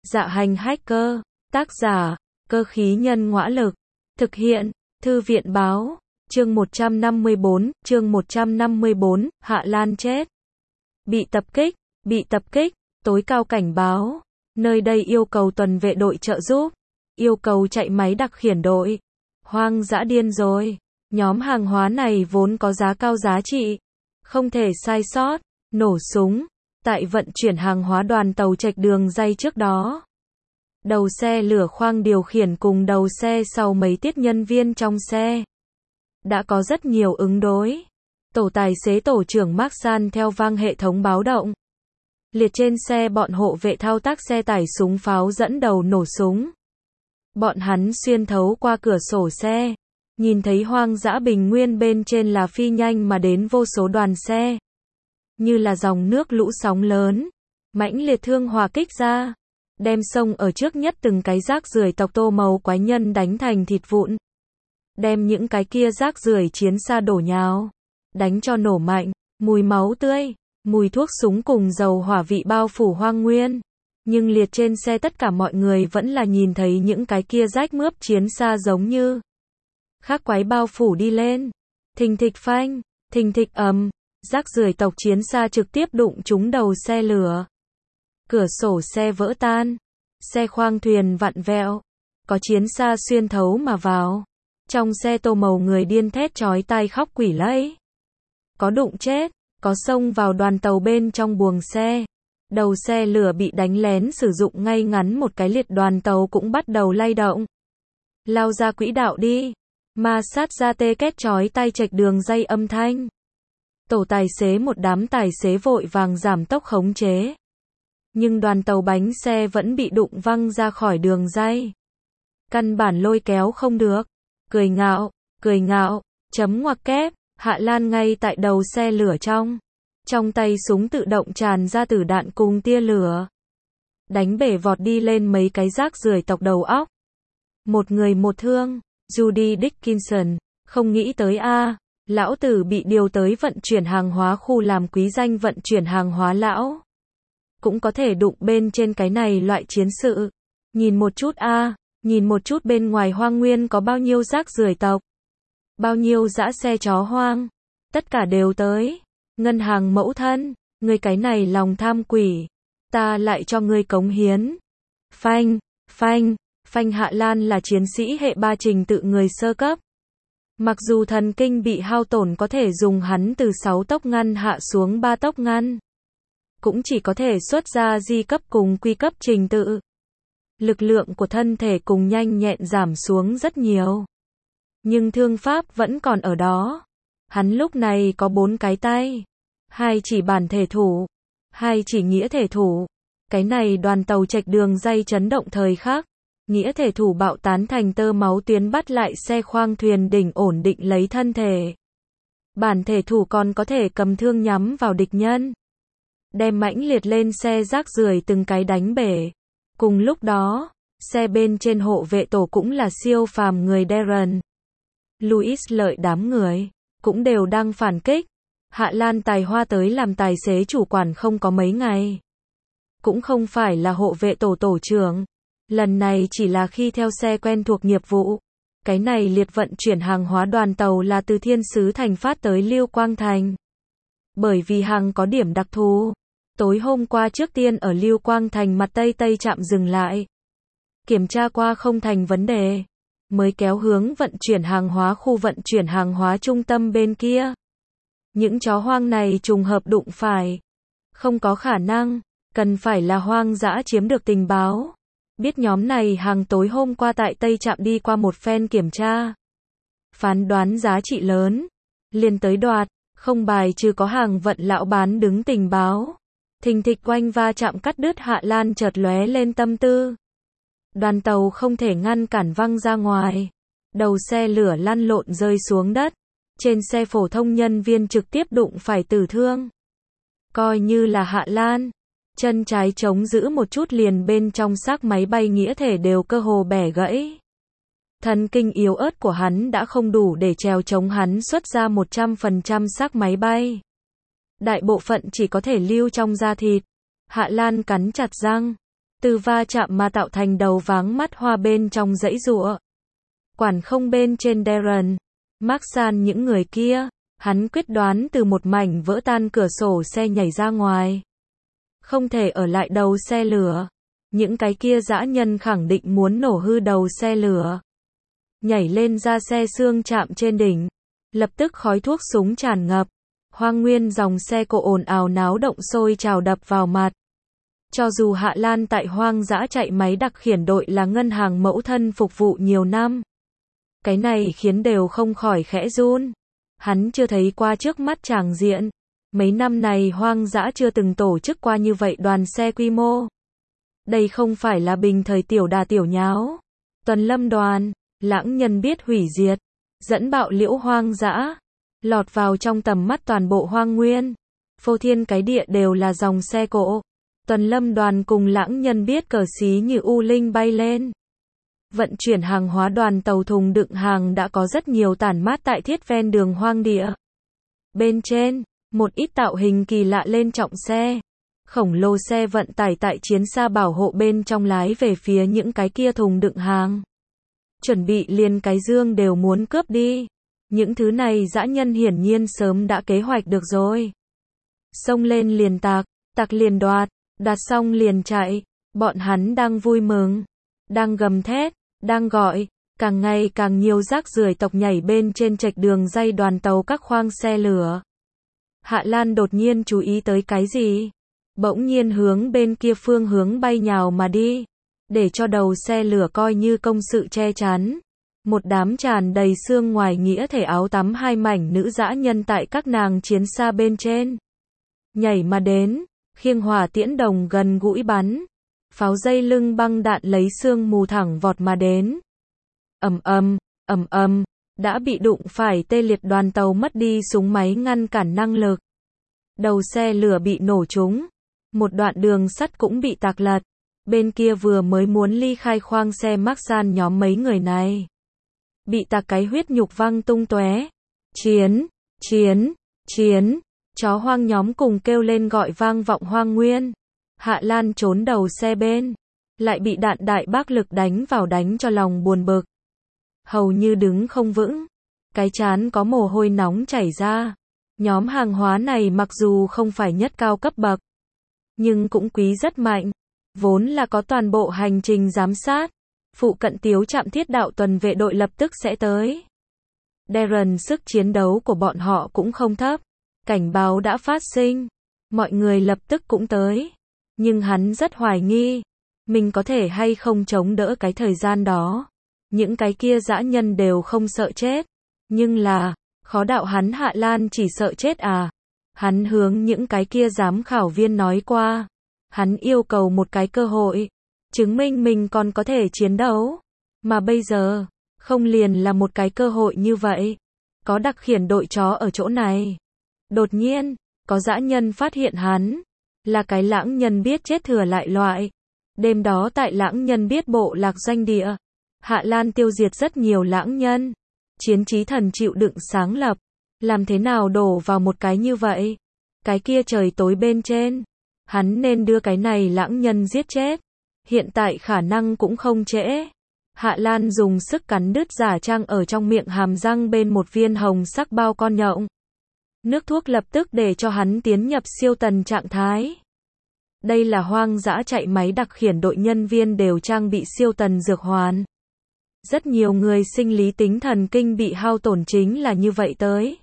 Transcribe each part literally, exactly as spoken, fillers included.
Dạ hành hacker, tác giả, cơ khí nhân ngõa lực, thực hiện, thư viện báo, chương một trăm năm mươi bốn, chương một trăm năm mươi bốn, Hạ Lan chết. Bị tập kích, bị tập kích, tối cao cảnh báo, nơi đây yêu cầu tuần vệ đội trợ giúp, yêu cầu chạy máy đặc khiển đội. Hoang dã điên rồi, nhóm hàng hóa này vốn có giá cao giá trị, không thể sai sót, nổ súng. Tại vận chuyển hàng hóa đoàn tàu trạch đường ray trước đó, đầu xe lửa khoang điều khiển cùng đầu xe sau mấy tiết nhân viên trong xe đã có rất nhiều ứng đối. Tổ tài xế tổ trưởng Marksan theo vang hệ thống báo động. Liệt trên xe bọn hộ vệ thao tác xe tải súng pháo dẫn đầu nổ súng. Bọn hắn xuyên thấu qua cửa sổ xe, nhìn thấy hoang dã bình nguyên bên trên là phi nhanh mà đến vô số đoàn xe. Như là dòng nước lũ sóng lớn, mãnh liệt thương hòa kích ra, đem sông ở trước nhất từng cái rác rưởi tộc tô màu quái nhân đánh thành thịt vụn. Đem những cái kia rác rưởi chiến xa đổ nhào, đánh cho nổ mạnh, mùi máu tươi, mùi thuốc súng cùng dầu hỏa vị bao phủ hoang nguyên. Nhưng liệt trên xe tất cả mọi người vẫn là nhìn thấy những cái kia rách mướp chiến xa giống như khác quái bao phủ đi lên. Thình thịch phanh, thình thịch ầm. Rác rưởi tộc chiến xa trực tiếp đụng trúng đầu xe lửa. Cửa sổ xe vỡ tan, xe khoang thuyền vặn vẹo, có chiến xa xuyên thấu mà vào. Trong xe tô màu người điên thét chói tai khóc quỷ lẫy. Có đụng chết, có xông vào đoàn tàu bên trong buồng xe. Đầu xe lửa bị đánh lén sử dụng ngay ngắn một cái liệt đoàn tàu cũng bắt đầu lay động. Lao ra quỹ đạo đi, ma sát ra tê két chói tai trạch đường dây âm thanh. Tổ tài xế một đám tài xế vội vàng giảm tốc khống chế. Nhưng đoàn tàu bánh xe vẫn bị đụng văng ra khỏi đường ray. Căn bản lôi kéo không được. Cười ngạo, cười ngạo, chấm ngoặc kép, Hạ Lan ngay tại đầu xe lửa trong. Trong tay súng tự động tràn ra tử đạn cùng tia lửa. Đánh bể vọt đi lên mấy cái rác rưởi tộc đầu óc. Một người một thương, Judy Dickinson, không nghĩ tới a. Lão tử bị điều tới vận chuyển hàng hóa khu làm quý danh vận chuyển hàng hóa lão. Cũng có thể đụng bên trên cái này loại chiến sự. Nhìn một chút a, à, nhìn một chút bên ngoài hoang nguyên có bao nhiêu rác rưởi tộc. Bao nhiêu dã xe chó hoang. Tất cả đều tới. Ngân hàng mẫu thân, ngươi cái này lòng tham quỷ. Ta lại cho ngươi cống hiến. Phanh, phanh, phanh. Hạ Lan là chiến sĩ hệ ba trình tự người sơ cấp. Mặc dù thần kinh bị hao tổn có thể dùng hắn từ sáu tốc ngăn hạ xuống ba tốc ngăn. Cũng chỉ có thể xuất ra di cấp cùng quy cấp trình tự. Lực lượng của thân thể cùng nhanh nhẹn giảm xuống rất nhiều. Nhưng thương pháp vẫn còn ở đó. Hắn lúc này có bốn cái tay. Hai chỉ bản thể thủ. Hai chỉ nghĩa thể thủ. Cái này đoàn tàu trạch đường ray chấn động thời khắc. Nghĩa thể thủ bạo tán thành tơ máu tuyến bắt lại xe khoang thuyền đỉnh ổn định lấy thân thể. Bản thể thủ còn có thể cầm thương nhắm vào địch nhân. Đem mãnh liệt lên xe rác rưởi từng cái đánh bể. Cùng lúc đó, xe bên trên hộ vệ tổ cũng là siêu phàm người Darren. Louis lợi đám người, cũng đều đang phản kích. Hạ Lan tài hoa tới làm tài xế chủ quản không có mấy ngày. Cũng không phải là hộ vệ tổ tổ trưởng. Lần này chỉ là khi theo xe quen thuộc nghiệp vụ. Cái này liệt vận chuyển hàng hóa đoàn tàu là từ Thiên Sứ Thành phát tới Lưu Quang Thành. Bởi vì hàng có điểm đặc thù. Tối hôm qua trước tiên ở Lưu Quang Thành mặt Tây Tây trạm dừng lại. Kiểm tra qua không thành vấn đề. Mới kéo hướng vận chuyển hàng hóa khu vận chuyển hàng hóa trung tâm bên kia. Những chó hoang này trùng hợp đụng phải. Không có khả năng. Cần phải là hoang dã chiếm được tình báo. Biết nhóm này hàng tối hôm qua tại Tây Trạm đi qua một phen kiểm tra. Phán đoán giá trị lớn. Liền tới đoạt, không bài trừ có hàng vận lão bán đứng tình báo. Thình thịch quanh va chạm cắt đứt Hạ Lan chợt lóe lên tâm tư. Đoàn tàu không thể ngăn cản văng ra ngoài. Đầu xe lửa lăn lộn rơi xuống đất. Trên xe phổ thông nhân viên trực tiếp đụng phải tử thương. Coi như là Hạ Lan. Chân trái chống giữ một chút liền bên trong xác máy bay nghĩa thể đều cơ hồ bẻ gãy. Thần kinh yếu ớt của hắn đã không đủ để trèo chống hắn xuất ra một trăm phần trăm xác máy bay. Đại bộ phận chỉ có thể lưu trong da thịt. Hạ Lan cắn chặt răng. từ va chạm mà tạo thành đầu váng mắt hoa bên trong giãy giụa. Quản không bên trên Darren, Marksan những người kia, hắn quyết đoán từ một mảnh vỡ tan cửa sổ xe nhảy ra ngoài. Không thể ở lại đầu xe lửa. Những cái kia dã nhân khẳng định muốn nổ hư đầu xe lửa. Nhảy lên ra xe xương chạm trên đỉnh. Lập tức khói thuốc súng tràn ngập. Hoang nguyên dòng xe cộ ồn ào náo động sôi trào đập vào mặt. Cho dù Hạ Lan tại hoang dã chạy máy đặc khiển đội là ngân hàng mẫu thân phục vụ nhiều năm. Cái này khiến đều không khỏi khẽ run. Hắn chưa thấy qua trước mắt tràng diện. Mấy năm này hoang dã chưa từng tổ chức qua như vậy đoàn xe quy mô. Đây không phải là bình thời tiểu đà tiểu nháo. Tuần lâm đoàn, lãng nhân biết hủy diệt, dẫn bạo liễu hoang dã, lọt vào trong tầm mắt toàn bộ hoang nguyên. Phô thiên cái địa đều là dòng xe cộ. Tuần lâm đoàn cùng lãng nhân biết cờ xí như u linh bay lên. Vận chuyển hàng hóa đoàn tàu thùng đựng hàng đã có rất nhiều tản mát tại thiết ven đường hoang địa. Bên trên, một ít tạo hình kỳ lạ lên trọng xe. Khổng lồ xe vận tải tại chiến xa bảo hộ bên trong lái về phía những cái kia thùng đựng hàng. Chuẩn bị liền cái dương đều muốn cướp đi. Những thứ này dã nhân hiển nhiên sớm đã kế hoạch được rồi. Xông lên liền tạc, tạc liền đoạt, đoạt xong liền chạy. Bọn hắn đang vui mừng, đang gầm thét, đang gọi. Càng ngày càng nhiều rác rưởi tộc nhảy bên trên trạch đường dây đoàn tàu các khoang xe lửa. Hạ Lan đột nhiên chú ý tới cái gì? Bỗng nhiên hướng bên kia phương hướng bay nhào mà đi. Để cho đầu xe lửa coi như công sự che chắn. Một đám tràn đầy xương ngoài nghĩa thể áo tắm hai mảnh nữ dã nhân tại các nàng chiến xa bên trên. Nhảy mà đến, khiêng hỏa tiễn đồng gần gũi bắn. Pháo dây lưng băng đạn lấy xương mù thẳng vọt mà đến. Ầm ầm, ầm ầm, đã bị đụng phải tê liệt đoàn tàu mất đi súng máy ngăn cản năng lực. Đầu xe lửa bị nổ trúng. Một đoạn đường sắt cũng bị tạc lật. Bên kia vừa mới muốn ly khai khoang xe Marksan nhóm mấy người này. Bị tạc cái huyết nhục văng tung tóe. Chiến, chiến, chiến. Chó hoang nhóm cùng kêu lên gọi vang vọng hoang nguyên. Hạ Lan trốn đầu xe bên. Lại bị đạn đại bác lực đánh vào đánh cho lòng buồn bực. Hầu như đứng không vững. Cái trán có mồ hôi nóng chảy ra. Nhóm hàng hóa này mặc dù không phải nhất cao cấp bậc. Nhưng cũng quý rất mạnh. Vốn là có toàn bộ hành trình giám sát. Phụ cận tiếu trạm thiết đạo tuần vệ đội lập tức sẽ tới. Darren sức chiến đấu của bọn họ cũng không thấp. Cảnh báo đã phát sinh. Mọi người lập tức cũng tới. Nhưng hắn rất hoài nghi. Mình có thể hay không chống đỡ cái thời gian đó. Những cái kia dã nhân đều không sợ chết. Nhưng là, khó đạo hắn Hạ Lan chỉ sợ chết à. Hắn hướng những cái kia giám khảo viên nói qua. Hắn yêu cầu một cái cơ hội. Chứng minh mình còn có thể chiến đấu. Mà bây giờ, không liền là một cái cơ hội như vậy. Có đặc khiển đội chó ở chỗ này. Đột nhiên, có dã nhân phát hiện hắn. Là cái lãng nhân biết chết thừa lại loại. Đêm đó tại lãng nhân biết bộ lạc doanh địa. Hạ Lan tiêu diệt rất nhiều lãng nhân. Chiến trí thần chịu đựng sáng lập. Làm thế nào đổ vào một cái như vậy? Cái kia trời tối bên trên. Hắn nên đưa cái này lãng nhân giết chết. Hiện tại khả năng cũng không trễ. Hạ Lan dùng sức cắn đứt giả trang ở trong miệng hàm răng bên một viên hồng sắc bao con nhộng. Nước thuốc lập tức để cho hắn tiến nhập siêu tần trạng thái. Đây là hoang dã chạy máy đặc khiển đội nhân viên đều trang bị siêu tần dược hoàn. Rất nhiều người sinh lý tính thần kinh bị hao tổn chính là như vậy tới.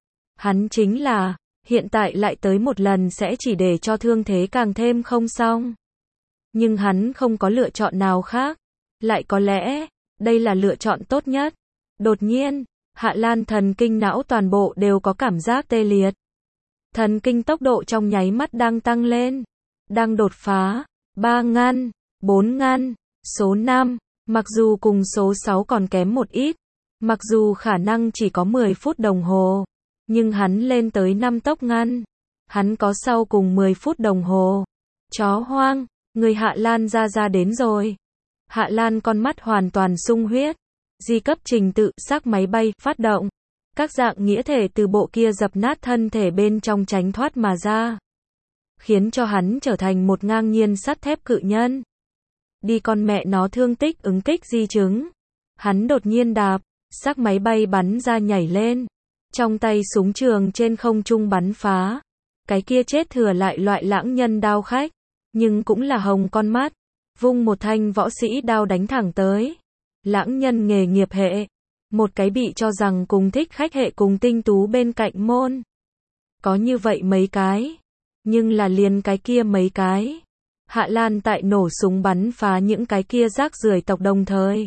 Hắn chính là, hiện tại lại tới một lần sẽ chỉ để cho thương thế càng thêm không xong. Nhưng hắn không có lựa chọn nào khác. Lại có lẽ, đây là lựa chọn tốt nhất. Đột nhiên, Hạ Lan thần kinh não toàn bộ đều có cảm giác tê liệt. Thần kinh tốc độ trong nháy mắt đang tăng lên. Đang đột phá. ba ngăn, bốn ngăn, số năm. Mặc dù cùng số sáu còn kém một ít. Mặc dù khả năng chỉ có mười phút đồng hồ. Nhưng hắn lên tới năm tốc ngăn. Hắn có sau cùng mười phút đồng hồ. Chó hoang, người Hạ Lan ra ra đến rồi. Hạ Lan con mắt hoàn toàn sung huyết. Di cấp trình tự, xác máy bay, phát động. Các dạng nghĩa thể từ bộ kia dập nát thân thể bên trong tránh thoát mà ra. Khiến cho hắn trở thành một ngang nhiên sắt thép cự nhân. Đi con mẹ nó thương tích ứng kích di chứng. Hắn đột nhiên đạp, xác máy bay bắn ra nhảy lên. Trong tay súng trường trên không trung bắn phá. Cái kia chết thừa lại loại lãng nhân đao khách. Nhưng cũng là hồng con mắt. Vung một thanh võ sĩ đao đánh thẳng tới. Lãng nhân nghề nghiệp hệ. Một cái bị cho rằng cùng thích khách hệ cùng tinh tú bên cạnh môn. Có như vậy mấy cái. Nhưng là liền cái kia mấy cái. Hạ Lan tại nổ súng bắn phá những cái kia rác rưởi tộc đồng thời.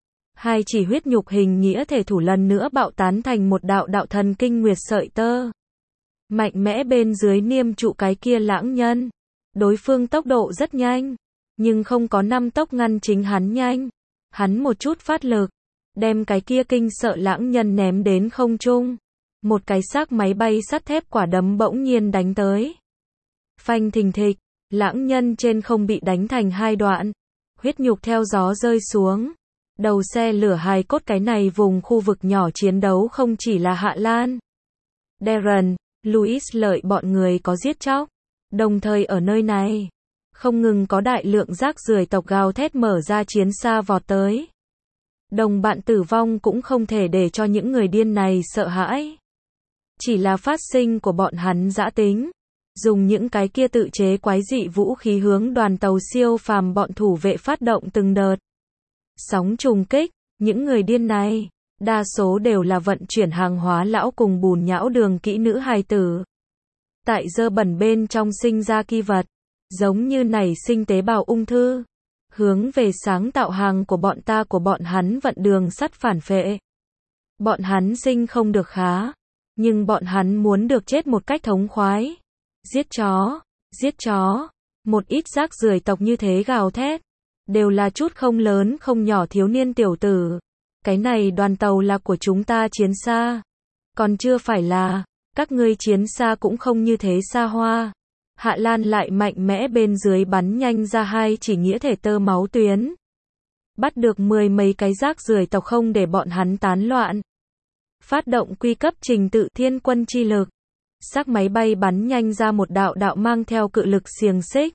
Hai chỉ huyết nhục hình nghĩa thể thủ lần nữa bạo tán thành một đạo đạo thần kinh nguyệt sợi tơ. Mạnh mẽ bên dưới niêm trụ cái kia lãng nhân. Đối phương tốc độ rất nhanh. Nhưng không có năm tốc ngăn chính hắn nhanh. Hắn một chút phát lực. Đem cái kia kinh sợ lãng nhân ném đến không trung. Một cái xác máy bay sắt thép quả đấm bỗng nhiên đánh tới. Phanh thình thịch. Lãng nhân trên không bị đánh thành hai đoạn. Huyết nhục theo gió rơi xuống. Đầu xe lửa hài cốt cái này vùng khu vực nhỏ chiến đấu không chỉ là Hạ Lan. Darren, Louis lợi bọn người có giết chóc. Đồng thời ở nơi này. Không ngừng có đại lượng rác rưởi tộc gào thét mở ra chiến xa vọt tới. Đồng bạn tử vong cũng không thể để cho những người điên này sợ hãi. Chỉ là phát sinh của bọn hắn dã tính. Dùng những cái kia tự chế quái dị vũ khí hướng đoàn tàu siêu phàm bọn thủ vệ phát động từng đợt. Sóng trùng kích, những người điên này, đa số đều là vận chuyển hàng hóa lão cùng bùn nhão đường kỹ nữ hài tử. Tại dơ bẩn bên trong sinh ra ki vật, giống như nảy sinh tế bào ung thư. Hướng về sáng tạo hàng của bọn ta của bọn hắn vận đường sắt phản phệ. Bọn hắn sinh không được khá, nhưng bọn hắn muốn được chết một cách thống khoái. Giết chó, giết chó, một ít rác rưởi tộc như thế gào thét, đều là chút không lớn không nhỏ thiếu niên tiểu tử. Cái này đoàn tàu là của chúng ta chiến xa. Còn chưa phải là, các ngươi chiến xa cũng không như thế xa hoa. Hạ Lan lại mạnh mẽ bên dưới bắn nhanh ra hai chỉ nghĩa thể tơ máu tuyến. Bắt được mười mấy cái rác rưởi tộc không để bọn hắn tán loạn. Phát động quy cấp trình tự thiên quân chi lực. Xác máy bay bắn nhanh ra một đạo đạo mang theo cự lực xiềng xích.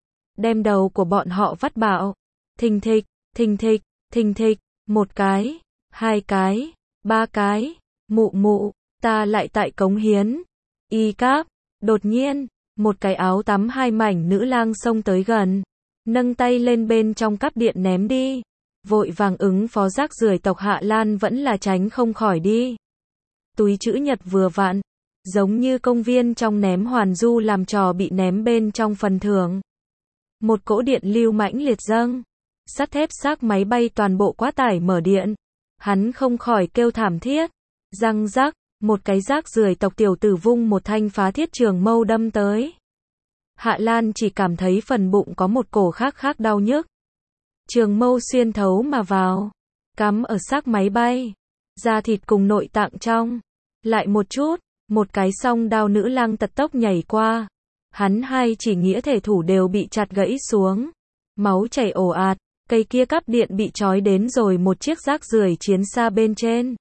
Đem đầu của bọn họ vắt bạo. Thình thịch, thình thịch, thình thịch, một cái, hai cái, ba cái, mụ mụ, ta lại tại cống hiến. Y cáp, đột nhiên, một cái áo tắm hai mảnh nữ lang xông tới gần. Nâng tay lên bên trong cáp điện ném đi. Vội vàng ứng phó rác rưởi tộc Hạ Lan vẫn là tránh không khỏi đi. Túi chữ nhật vừa vặn. Giống như công viên trong ném hoàn du làm trò bị ném bên trong phần thưởng. Một cỗ điện lưu mãnh liệt dâng. Sắt thép xác máy bay toàn bộ quá tải mở điện. Hắn không khỏi kêu thảm thiết. Răng rắc, một cái rác rưởi tộc tiểu tử vung một thanh phá thiết trường mâu đâm tới. Hạ Lan chỉ cảm thấy phần bụng có một cổ khác khác đau nhức. Trường mâu xuyên thấu mà vào. Cắm ở xác máy bay. Da thịt cùng nội tạng trong. Lại một chút. Một cái song đao nữ lang tật tốc nhảy qua. Hắn hai chỉ nghĩa thể thủ đều bị chặt gãy xuống. Máu chảy ồ ạt. Cây kia cáp điện bị trói đến rồi một chiếc rác rưởi chiến xa bên trên.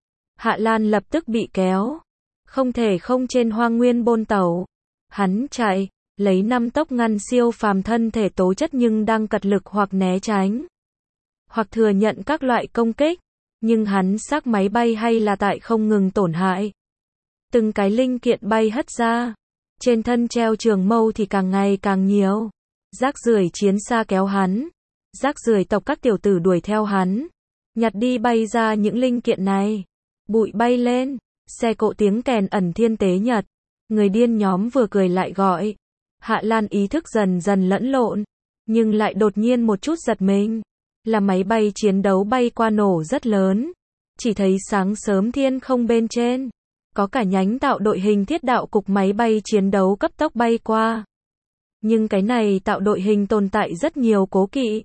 Hạ Lan lập tức bị kéo. Không thể không trên hoang nguyên bôn tàu. Hắn chạy. Lấy năm tốc ngăn siêu phàm thân thể tố chất nhưng đang cật lực hoặc né tránh. Hoặc thừa nhận các loại công kích. Nhưng hắn xác máy bay hay là tại không ngừng tổn hại. Từng cái linh kiện bay hất ra. Trên thân treo trường mâu thì càng ngày càng nhiều. Rác rưởi chiến xa kéo hắn. Rác rưởi tộc các tiểu tử đuổi theo hắn. Nhặt đi bay ra những linh kiện này. Bụi bay lên. Xe cộ tiếng kèn ẩn thiên tế nhật. Người điên nhóm vừa cười lại gọi. Hạ Lan ý thức dần dần lẫn lộn. Nhưng lại đột nhiên một chút giật mình. Là máy bay chiến đấu bay qua nổ rất lớn. Chỉ thấy sáng sớm thiên không bên trên. Có cả nhánh tạo đội hình thiết đạo cục máy bay chiến đấu cấp tốc bay qua. Nhưng cái này tạo đội hình tồn tại rất nhiều cố kỵ.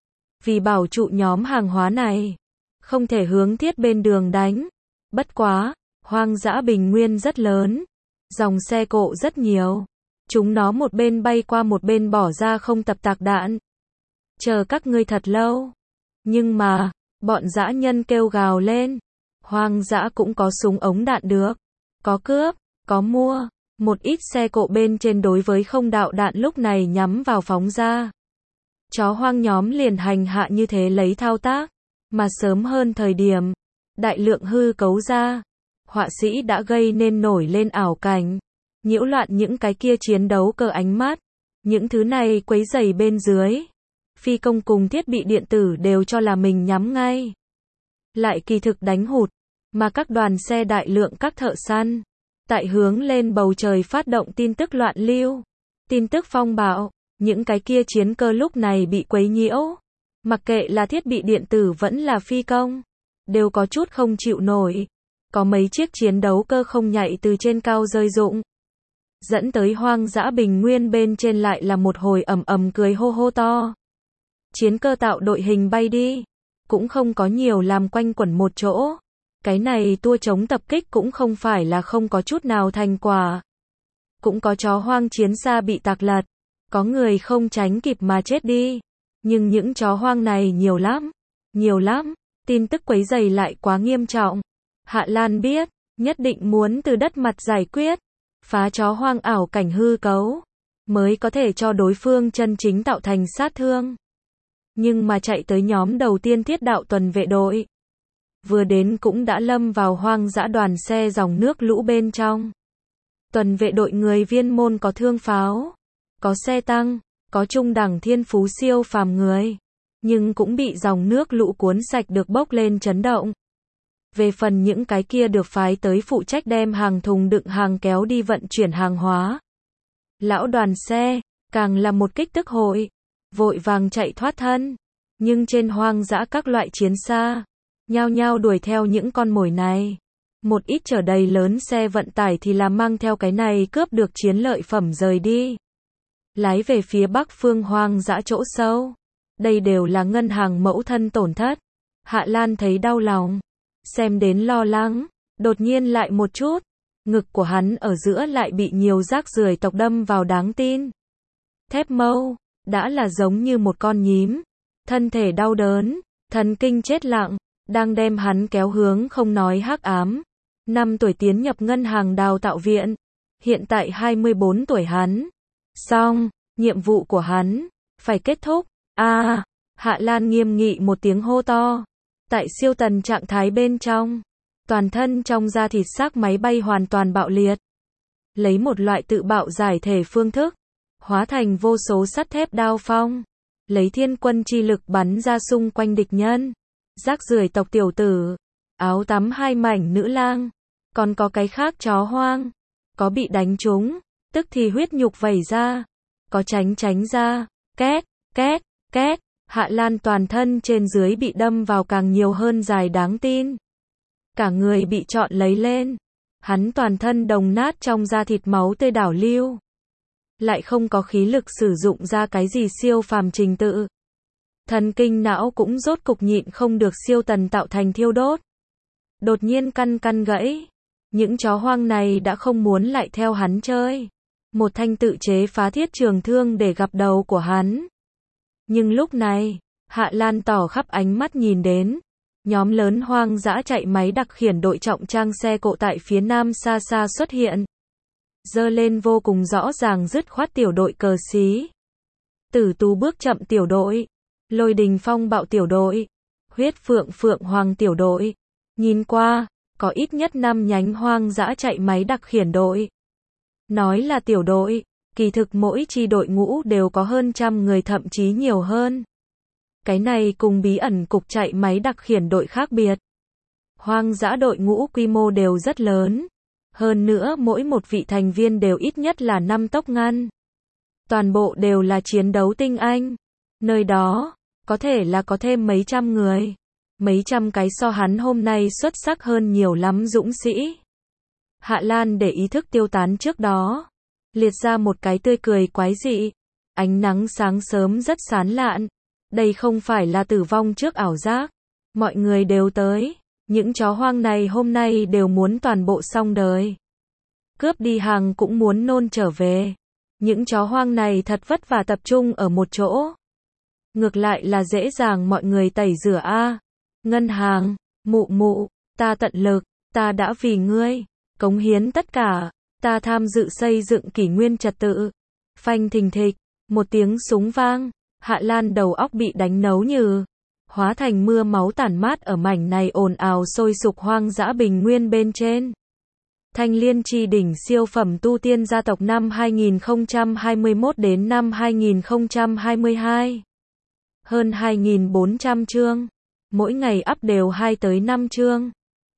Vì bảo trụ nhóm hàng hóa này. Không thể hướng thiết bên đường đánh. Bất quá, hoang dã bình nguyên rất lớn. Dòng xe cộ rất nhiều. Chúng nó một bên bay qua một bên bỏ ra không tập tạc đạn. Chờ các ngươi thật lâu. Nhưng mà, bọn dã nhân kêu gào lên. Hoang dã cũng có súng ống đạn được. Có cướp, có mua. Một ít xe cộ bên trên đối với không đạo đạn lúc này nhắm vào phóng ra. chó hoang nhóm liền hành hạ như thế lấy thao tác, mà sớm hơn thời điểm, đại lượng hư cấu ra, họa sĩ đã gây nên nổi lên ảo cảnh, nhiễu loạn những cái kia chiến đấu cơ ánh mắt, những thứ này quấy rầy bên dưới. Phi công cùng thiết bị điện tử đều cho là mình nhắm ngay. Lại kỳ thực đánh hụt, mà các đoàn xe đại lượng các thợ săn, tại hướng lên bầu trời phát động tin tức loạn lưu, tin tức phong bạo, những cái kia chiến cơ lúc này bị quấy nhiễu. Mặc kệ là thiết bị điện tử vẫn là phi công, đều có chút không chịu nổi. Có mấy chiếc chiến đấu cơ không nhảy từ trên cao rơi rụng. Dẫn tới hoang dã bình nguyên bên trên lại là một hồi ầm ầm cười hô hô to. Chiến cơ tạo đội hình bay đi, cũng không có nhiều làm quanh quẩn một chỗ. Cái này tua chống tập kích cũng không phải là không có chút nào thành quả. Cũng có chó hoang chiến xa bị tạc lật, có người không tránh kịp mà chết đi. Nhưng những chó hoang này nhiều lắm, nhiều lắm, tin tức quấy rầy lại quá nghiêm trọng. Hạ Lan biết, nhất định muốn từ đất mặt giải quyết, phá chó hoang ảo cảnh hư cấu, mới có thể cho đối phương chân chính tạo thành sát thương. Nhưng mà chạy tới nhóm đầu tiên thiết đạo tuần vệ đội. Vừa đến cũng đã lâm vào hoang dã đoàn xe dòng nước lũ bên trong. Tuần vệ đội người viên môn có thương pháo, có xe tăng, có trung đẳng thiên phú siêu phàm người. Nhưng cũng bị dòng nước lũ cuốn sạch được bốc lên chấn động. Về phần những cái kia được phái tới phụ trách đem hàng thùng đựng hàng kéo đi vận chuyển hàng hóa. Lão đoàn xe, càng là một kích tức hội, vội vàng chạy thoát thân. Nhưng trên hoang dã các loại chiến xa, nhao nhao đuổi theo những con mồi này. Một ít chở đầy lớn xe vận tải thì là mang theo cái này cướp được chiến lợi phẩm rời đi. Lái về phía bắc phương hoang dã chỗ sâu. Đây đều là ngân hàng mẫu thân tổn thất. Hạ Lan thấy đau lòng, xem đến lo lắng, đột nhiên lại một chút, ngực của hắn ở giữa lại bị nhiều rác rưởi tộc đâm vào đáng tin. Thép mâu, đã là giống như một con nhím, thân thể đau đớn, thần kinh chết lặng, đang đem hắn kéo hướng không nói hắc ám. Năm tuổi tiến nhập ngân hàng đào tạo viện, hiện tại hai mươi bốn tuổi hắn. Xong, nhiệm vụ của hắn, phải kết thúc. A, à, Hạ Lan nghiêm nghị một tiếng hô to. Tại siêu tần trạng thái bên trong, toàn thân trong da thịt xác máy bay hoàn toàn bạo liệt. Lấy một loại tự bạo giải thể phương thức, hóa thành vô số sắt thép đao phong, lấy thiên quân chi lực bắn ra xung quanh địch nhân. Rác rưởi tộc tiểu tử, áo tắm hai mảnh nữ lang, còn có cái khác chó hoang, có bị đánh trúng, tức thì huyết nhục vẩy ra, có tránh tránh ra, két, két, két. Hạ Lan toàn thân trên dưới bị đâm vào càng nhiều hơn dài đáng tin. Cả người bị trọn lấy lên. Hắn toàn thân đồng nát trong da thịt máu tươi đảo lưu. Lại không có khí lực sử dụng ra cái gì siêu phàm trình tự. Thần kinh não cũng rốt cục nhịn không được siêu tần tạo thành thiêu đốt. Đột nhiên căn căn gãy. Những chó hoang này đã không muốn lại theo hắn chơi. Một thanh tự chế phá thiết trường thương để gặp đầu của hắn. Nhưng lúc này, Hạ Lan tỏ khắp ánh mắt nhìn đến, nhóm lớn hoang dã chạy máy đặc khiển đội trọng trang xe cộ tại phía nam xa xa xuất hiện. Dơ lên vô cùng rõ ràng dứt khoát tiểu đội cờ xí. Tử Tú bước chậm tiểu đội, Lôi Đình phong bạo tiểu đội, Huyết Phượng Phượng Hoàng tiểu đội. Nhìn qua, có ít nhất năm nhánh hoang dã chạy máy đặc khiển đội. Nói là tiểu đội, kỳ thực mỗi chi đội ngũ đều có hơn trăm người thậm chí nhiều hơn. Cái này cùng bí ẩn cục chạy máy đặc khiển đội khác biệt. Hoang dã đội ngũ quy mô đều rất lớn. Hơn nữa mỗi một vị thành viên đều ít nhất là năm tốc ngăn. Toàn bộ đều là chiến đấu tinh anh. Nơi đó, có thể là có thêm mấy trăm người. Mấy trăm cái so hắn hôm nay xuất sắc hơn nhiều lắm dũng sĩ. Hạ Lan để ý thức tiêu tán trước đó. Liệt ra một cái tươi cười quái dị. Ánh nắng sáng sớm rất sán lạn. Đây không phải là tử vong trước ảo giác. Mọi người đều tới. Những chó hoang này hôm nay đều muốn toàn bộ xong đời. Cướp đi hàng cũng muốn nôn trở về. Những chó hoang này thật vất vả tập trung ở một chỗ. Ngược lại là dễ dàng mọi người tẩy rửa a. Ngân hàng, mụ mụ, ta tận lực, ta đã vì ngươi, cống hiến tất cả, ta tham dự xây dựng kỷ nguyên trật tự. Phanh thình thịch, một tiếng súng vang, Hạ Lan đầu óc bị đánh nấu như hóa thành mưa máu tản mát ở mảnh này ồn ào sôi sục hoang dã bình nguyên bên trên. Thanh Liên chi đỉnh siêu phẩm tu tiên gia tộc năm hai nghìn không trăm hai mươi mốt đến năm hai nghìn không trăm hai mươi hai. Hơn hai nghìn bốn trăm chương. Mỗi ngày up đều hai tới năm chương.